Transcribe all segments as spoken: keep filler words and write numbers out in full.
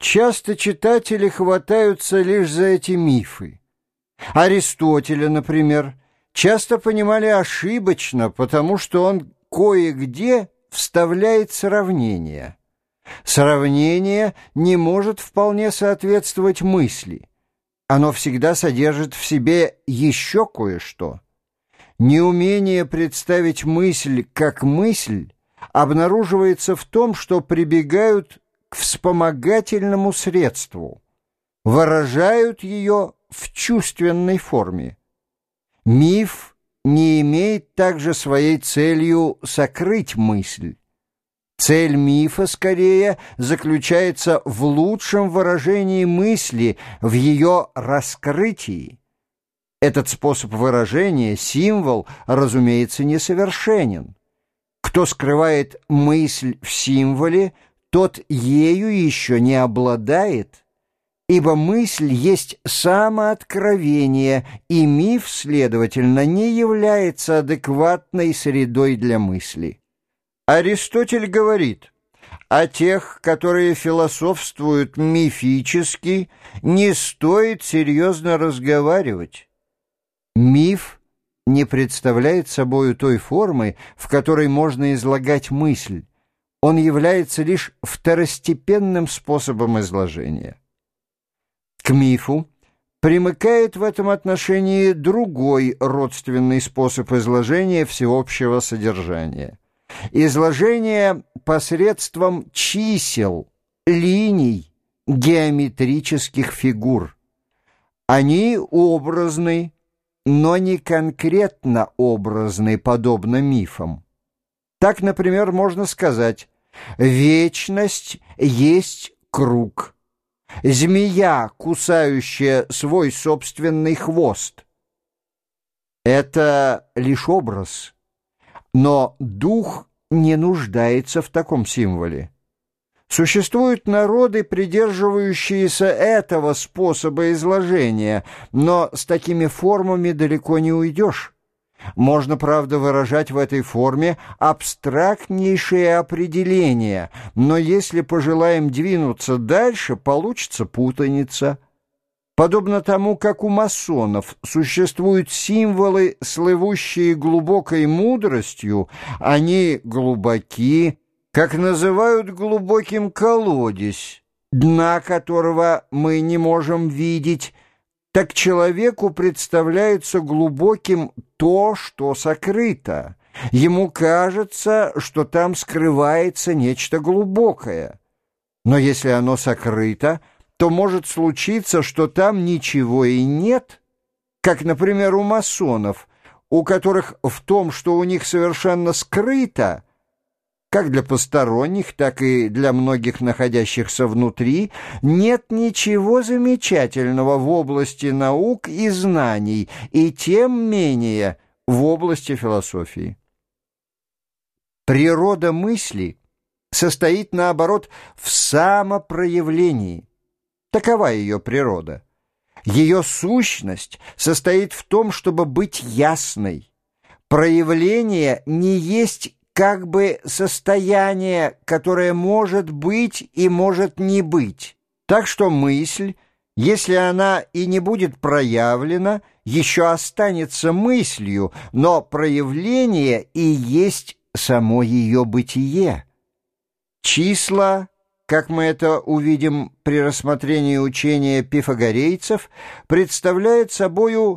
Часто читатели хватаются лишь за эти мифы. Аристотеля, например, часто понимали ошибочно, потому что он кое-где вставляет сравнение. Сравнение не может вполне соответствовать мысли. Оно всегда содержит в себе еще кое-что. Неумение представить мысль как мысль обнаруживается в том, что прибегают к вспомогательному средству, выражают ее в чувственной форме. Миф не имеет также своей целью сокрыть мысль. Цель мифа, скорее, заключается в лучшем выражении мысли, в ее раскрытии. Этот способ выражения, символ, разумеется, несовершенен. Кто скрывает мысль в символе, тот ею еще не обладает, ибо мысль есть самооткровение, и миф, следовательно, не является адекватной средой для мысли. Аристотель говорит: о тех, которые философствуют мифически, не стоит серьезно разговаривать. Миф не представляет собою той формы, в которой можно излагать мысль. Он является лишь второстепенным способом изложения. К мифу примыкает в этом отношении другой родственный способ изложения всеобщего содержания. Изложение посредством чисел, линий, геометрических фигур. Они образны, но не конкретно образны, подобно мифам. Так, например, можно сказать: вечность есть круг, змея, кусающая свой собственный хвост. Это лишь образ, но дух не нуждается в таком символе. Существуют народы, придерживающиеся этого способа изложения, но с такими формами далеко не уйдешь. Можно, правда, выражать в этой форме абстрактнейшие определения, но если пожелаем двинуться дальше, получится путаница. Подобно тому, как у масонов существуют символы, слывущие глубокой мудростью, они глубоки, как называют глубоким колодец, дна которого мы не можем видеть, так человеку представляется глубоким то, что сокрыто. Ему кажется, что там скрывается нечто глубокое. Но если оно сокрыто, то может случиться, что там ничего и нет, как, например, у масонов, у которых в том, что у них совершенно скрыто, как для посторонних, так и для многих находящихся внутри, нет ничего замечательного в области наук и знаний, и тем менее в области философии. Природа мысли состоит, наоборот, в самопроявлении. Такова ее природа. Ее сущность состоит в том, чтобы быть ясной. Проявление не есть как бы состояние, которое может быть и может не быть. Так что мысль, если она и не будет проявлена, еще останется мыслью, но проявление и есть само ее бытие. Числа, как мы это увидим при рассмотрении учения пифагорейцев, представляют собою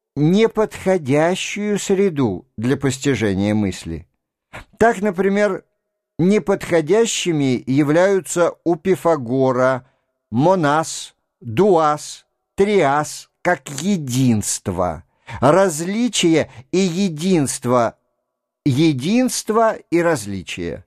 неподходящую среду для постижения мысли. Так, например, неподходящими являются у Пифагора монас, дуас, триас как единство, различие и единство, единство и различие.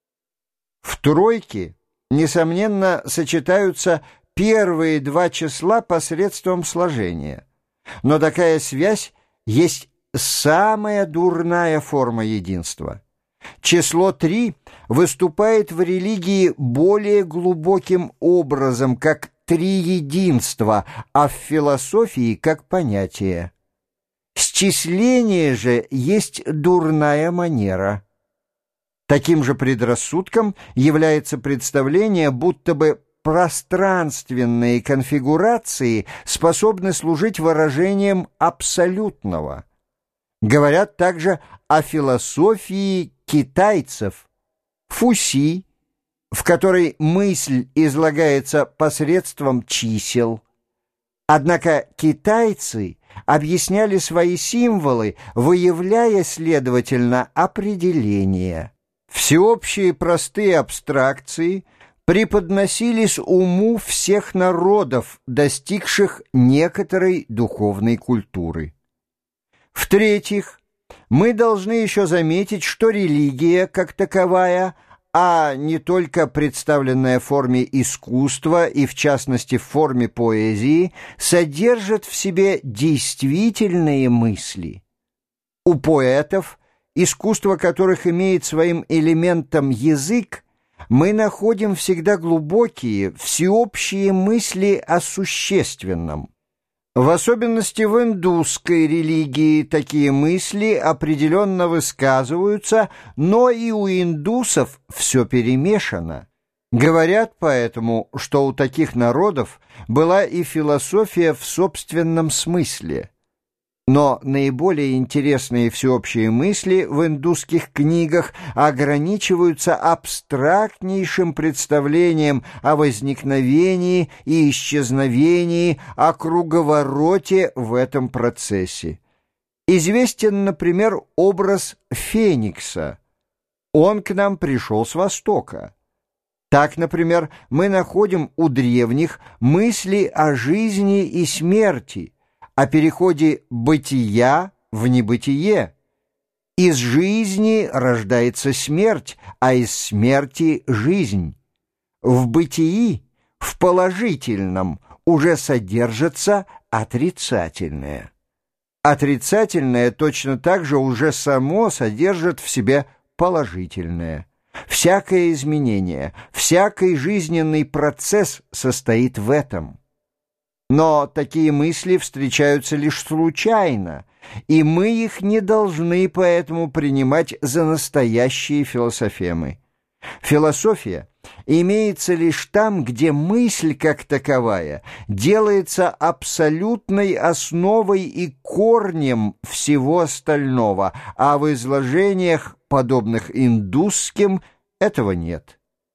В тройке, несомненно, сочетаются первые два числа посредством сложения, но такая связь есть самая дурная форма единства. Число три выступает в религии более глубоким образом, как три единства, а в философии как понятие. Счисление же есть дурная манера. Таким же предрассудком является представление, будто бы пространственные конфигурации способны служить выражением абсолютного. Говорят также о философии китайцев, фуси, в которой мысль излагается посредством чисел. Однако китайцы объясняли свои символы, выявляя, следовательно, определения. Всеобщие простые абстракции преподносились уму всех народов, достигших некоторой духовной культуры. В-третьих, мы должны еще заметить, что религия, как таковая, а не только представленная в форме искусства и, в частности, в форме поэзии, содержит в себе действительные мысли. У поэтов, искусство которых имеет своим элементом язык, мы находим всегда глубокие, всеобщие мысли о существенном. В особенности в индусской религии такие мысли определенно высказываются, но и у индусов все перемешано. Говорят поэтому, что у таких народов была и философия в собственном смысле. Но наиболее интересные всеобщие мысли в индусских книгах ограничиваются абстрактнейшим представлением о возникновении и исчезновении, о круговороте в этом процессе. Известен, например, образ Феникса. Он к нам пришел с Востока. Так, например, мы находим у древних мысли о жизни и смерти, о переходе бытия в небытие. Из жизни рождается смерть, а из смерти — жизнь. В бытии, в положительном, уже содержится отрицательное. Отрицательное точно так же уже само содержит в себе положительное. Всякое изменение, всякий жизненный процесс состоит в этом. Но такие мысли встречаются лишь случайно, и мы их не должны поэтому принимать за настоящие философемы. Философия имеется лишь там, где мысль как таковая делается абсолютной основой и корнем всего остального, а в изложениях, подобных индусским, этого нет.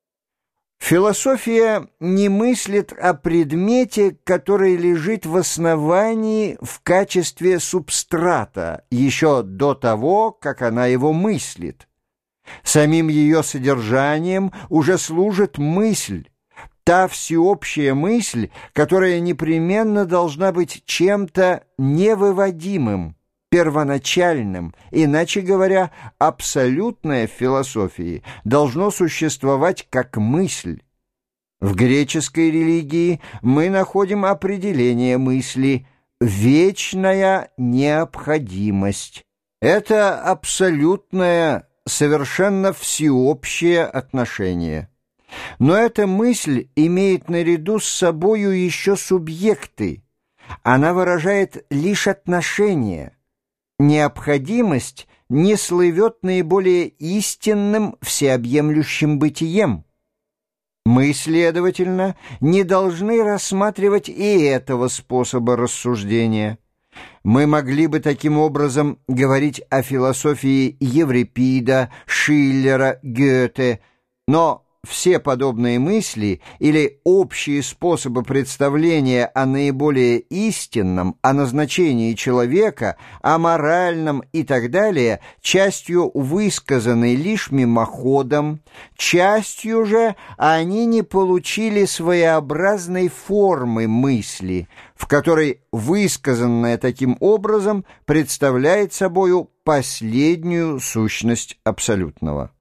Философия не мыслит о предмете, который лежит в основании в качестве субстрата, еще до того, как она его мыслит. Самим ее содержанием уже служит мысль, та всеобщая мысль, которая непременно должна быть чем-то невыводимым, первоначальным, иначе говоря, абсолютное в философии должно существовать как мысль. В греческой религии мы находим определение мысли «вечная необходимость». Это абсолютное, совершенно всеобщее отношение. Но эта мысль имеет наряду с собою еще субъекты. Она выражает лишь отношения. Необходимость не слывет наиболее истинным всеобъемлющим бытием. Мы, следовательно, не должны рассматривать и этого способа рассуждения. Мы могли бы таким образом говорить о философии Еврипида, Шиллера, Гёте, но все подобные мысли или общие способы представления о наиболее истинном, о назначении человека, о моральном и так далее, частью высказаны лишь мимоходом, частью же они не получили своеобразной формы мысли, в которой высказанное таким образом представляет собою последнюю сущность абсолютного.